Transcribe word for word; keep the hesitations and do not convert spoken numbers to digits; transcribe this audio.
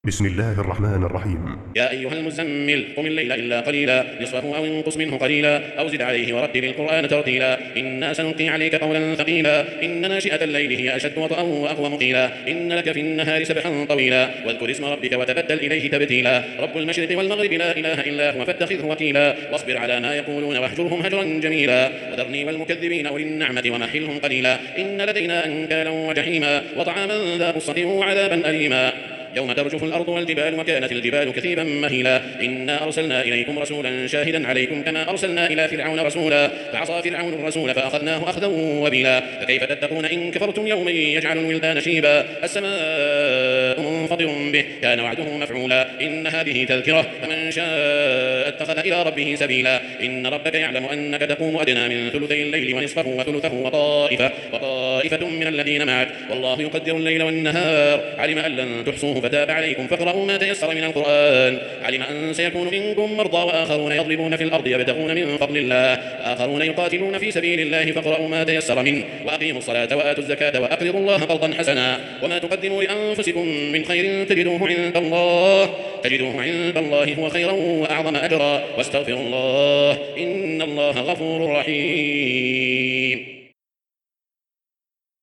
بسم الله الرحمن الرحيم. يا أيها المزمل قم الليل إلا قليلا نصفه أو انقص منه قليلا أو زد عليه ورتل القرآن ترتيلا إنا سنلقي عليك قولا ثقيلا إن ناشئة الليل هي أشد وطئا وأقوم قيلا إن لك في النهار سبحا طويلا واذكر اسم ربك وتبتل إليه تبتيلا رب المشرق والمغرب لا إله إلا هو فاتخذه وكيلا واصبر على ما يقولون واهجرهم هجرا جميلا وذرني والمكذبين أولي النعمة ومهلهم قليلا إن لدينا أنكالا وجحيما وطعاما ذا غصة وعذابا أليما يوم ترجف الأرض والجبال وكانت الجبال كثيبا مهيلا إنا أرسلنا إليكم رسولا شاهدا عليكم كما أرسلنا إلى فرعون رسولا فعصى فرعون الرسول فأخذناه أخذا وبيلا فكيف تتقون إن كفرتم يوما يجعل الولدان شيبا السماء منفطر به كان وعده مفعولا إن هذه تذكرة فمن شاء اتخذ إلى ربه سبيلا إن ربك يعلم أنك تقوم أدنى من ثلثي الليل ونصفه وثلثه وطائفة وطائفة من الذين معك والله يقدر الليل والنهار علم أن لن تحصوه فتاب عليكم فاقرؤوا ما تيسر من القرآن علم أن سيكون منكم مرضى وآخرون يضربون في الأرض يبتغون من فضل الله آخرون يقاتلون في سبيل الله فاقرؤوا ما تيسر منه وأقيموا الصلاة وآتوا الزكاة وأقرضوا الله قرضا حسنا وما تقدموا لأنفسكم من خير تجدوه عند الله تجدوه عند الله هو خيرا وأعظم أجرا واستغفروا الله إن الله غفور رحيم.